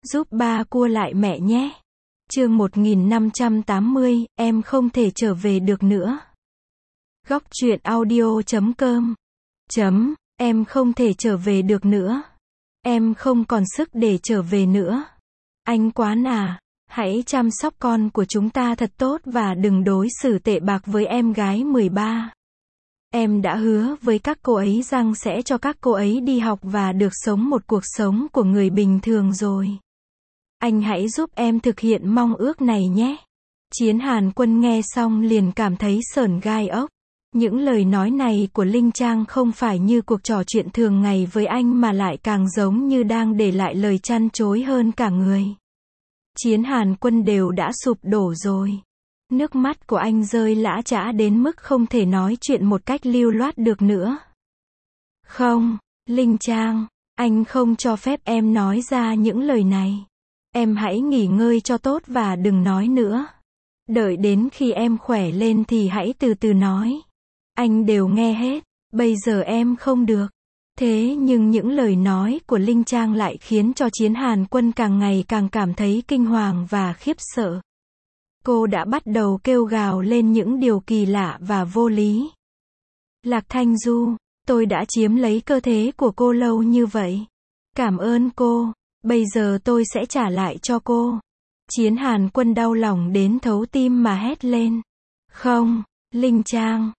Giúp ba cua lại mẹ nhé. Chương 1580, em không thể trở về được nữa. Góc truyện audio.com. Em không thể trở về được nữa. Em không còn sức để trở về nữa. Anh Quán à, hãy chăm sóc con của chúng ta thật tốt và đừng đối xử tệ bạc với em gái 13. Em đã hứa với các cô ấy rằng sẽ cho các cô ấy đi học và được sống một cuộc sống của người bình thường rồi. Anh hãy giúp em thực hiện mong ước này nhé. Chiến Hàn Quân nghe xong liền cảm thấy sởn gai ốc. Những lời nói này của Linh Trang không phải như cuộc trò chuyện thường ngày với anh mà lại càng giống như đang để lại lời chăn chối hơn cả người. Chiến Hàn Quân đều đã sụp đổ rồi. Nước mắt của anh rơi lã chã đến mức không thể nói chuyện một cách lưu loát được nữa. Không, Linh Trang, anh không cho phép em nói ra những lời này. Em hãy nghỉ ngơi cho tốt và đừng nói nữa. Đợi đến khi em khỏe lên thì hãy từ từ nói. Anh đều nghe hết, bây giờ em không được. Thế nhưng những lời nói của Linh Trang lại khiến cho Chiến Hàn Quân càng ngày càng cảm thấy kinh hoàng và khiếp sợ. Cô đã bắt đầu kêu gào lên những điều kỳ lạ và vô lý. Lạc Thanh Du, tôi đã chiếm lấy cơ thể của cô lâu như vậy. Cảm ơn cô, bây giờ tôi sẽ trả lại cho cô. Chiến Hàn Quân đau lòng đến thấu tim mà hét lên. Không, Linh Trang,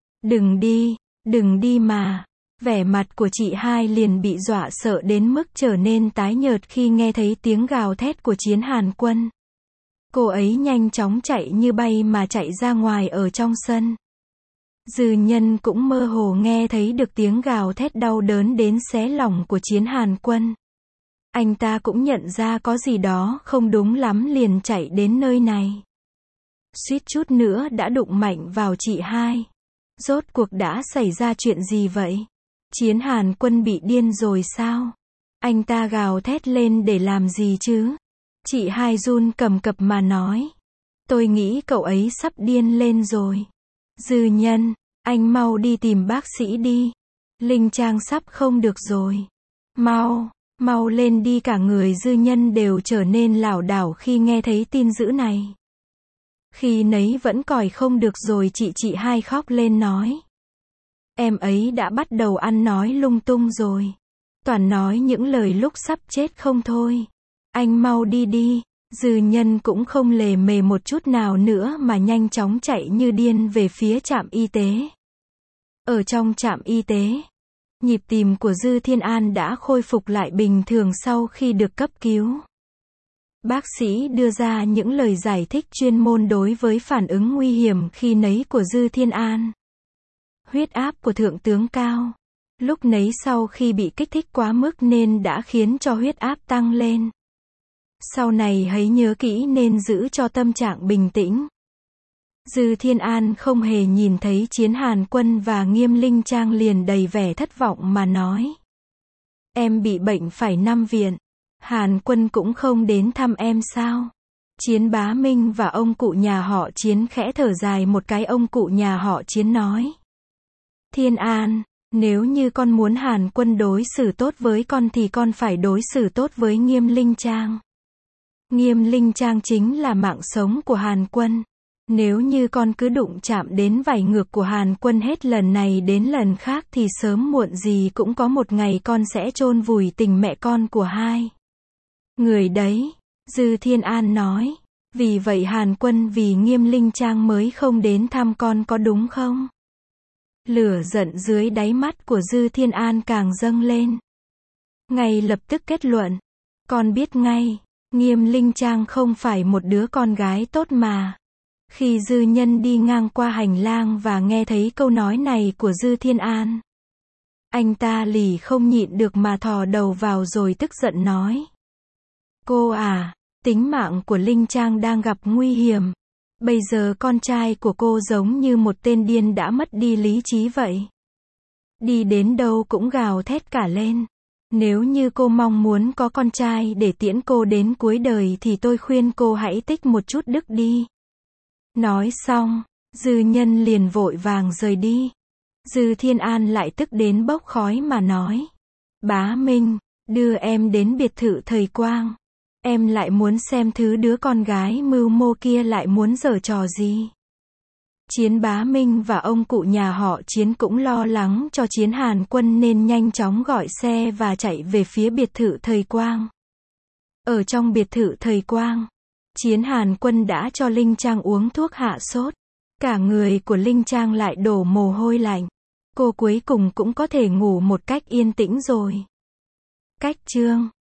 đừng đi mà. Vẻ mặt của chị hai liền bị dọa sợ đến mức trở nên tái nhợt khi nghe thấy tiếng gào thét của Chiến Hàn Quân. Cô ấy nhanh chóng chạy như bay mà chạy ra ngoài ở trong sân. Dư Nhân cũng mơ hồ nghe thấy được tiếng gào thét đau đớn đến xé lòng của Chiến Hàn Quân. Anh ta cũng nhận ra có gì đó không đúng lắm liền chạy đến nơi này. Suýt chút nữa đã đụng mạnh vào chị hai. Rốt cuộc đã xảy ra chuyện gì vậy? Chiến Hàn Quân bị điên rồi sao? Anh ta gào thét lên để làm gì chứ? Chị hai run cầm cập mà nói. Tôi nghĩ cậu ấy sắp điên lên rồi. Dư Nhân, anh mau đi tìm bác sĩ đi. Linh Trang sắp không được rồi. Mau lên đi, cả người Dư Nhân đều trở nên lảo đảo khi nghe thấy tin dữ này. Khi nấy vẫn còi không được rồi chị hai khóc lên nói. Em ấy đã bắt đầu ăn nói lung tung rồi. Toàn nói những lời lúc sắp chết không thôi. Anh mau đi đi. Dư Nhân cũng không lề mề một chút nào nữa mà nhanh chóng chạy như điên về phía trạm y tế. Ở trong trạm y tế, nhịp tim của Dư Thiên An đã khôi phục lại bình thường sau khi được cấp cứu. Bác sĩ đưa ra những lời giải thích chuyên môn đối với phản ứng nguy hiểm khi nấy của Dư Thiên An. Huyết áp của thượng tướng cao. Lúc nấy sau khi bị kích thích quá mức nên đã khiến cho huyết áp tăng lên. Sau này hãy nhớ kỹ nên giữ cho tâm trạng bình tĩnh. Dư Thiên An không hề nhìn thấy Chiến Hàn Quân và Nghiêm Linh Trang liền đầy vẻ thất vọng mà nói. Em bị bệnh phải nằm viện. Hàn Quân cũng không đến thăm em sao? Chiến Bá Minh và ông cụ nhà họ Chiến khẽ thở dài một cái. Ông cụ nhà họ Chiến nói. Thiên An, nếu như con muốn Hàn Quân đối xử tốt với con thì con phải đối xử tốt với Nghiêm Linh Trang. Nghiêm Linh Trang chính là mạng sống của Hàn Quân. Nếu như con cứ đụng chạm đến vảy ngược của Hàn Quân hết lần này đến lần khác thì sớm muộn gì cũng có một ngày con sẽ chôn vùi tình mẹ con của hai người đấy. Dư Thiên An nói. Vì vậy Hàn Quân vì Nghiêm Linh Trang mới không đến thăm con có đúng không? Lửa giận dưới đáy mắt của Dư Thiên An càng dâng lên. Ngay lập tức kết luận. Con biết ngay. Nghiêm Linh Trang không phải một đứa con gái tốt mà. Khi Dư Nhân đi ngang qua hành lang và nghe thấy câu nói này của Dư Thiên An, anh ta lì không nhịn được mà thò đầu vào rồi tức giận nói. Cô à, tính mạng của Linh Trang đang gặp nguy hiểm. Bây giờ con trai của cô giống như một tên điên đã mất đi lý trí vậy. Đi đến đâu cũng gào thét cả lên. Nếu như cô mong muốn có con trai để tiễn cô đến cuối đời thì tôi khuyên cô hãy tích một chút đức đi. Nói xong, Dư Nhân liền vội vàng rời đi. Dư Thiên An lại tức đến bốc khói mà nói. Bá Minh, đưa em đến biệt thự thầy Quang. Em lại muốn xem thứ đứa con gái mưu mô kia lại muốn giở trò gì. Chiến Bá Minh và ông cụ nhà họ Chiến cũng lo lắng cho Chiến Hàn Quân nên nhanh chóng gọi xe và chạy về phía biệt thự Thời Quang. Ở trong biệt thự Thời Quang, Chiến Hàn Quân đã cho Linh Trang uống thuốc hạ sốt. Cả người của Linh Trang lại đổ mồ hôi lạnh. Cô cuối cùng cũng có thể ngủ một cách yên tĩnh rồi. Cách chương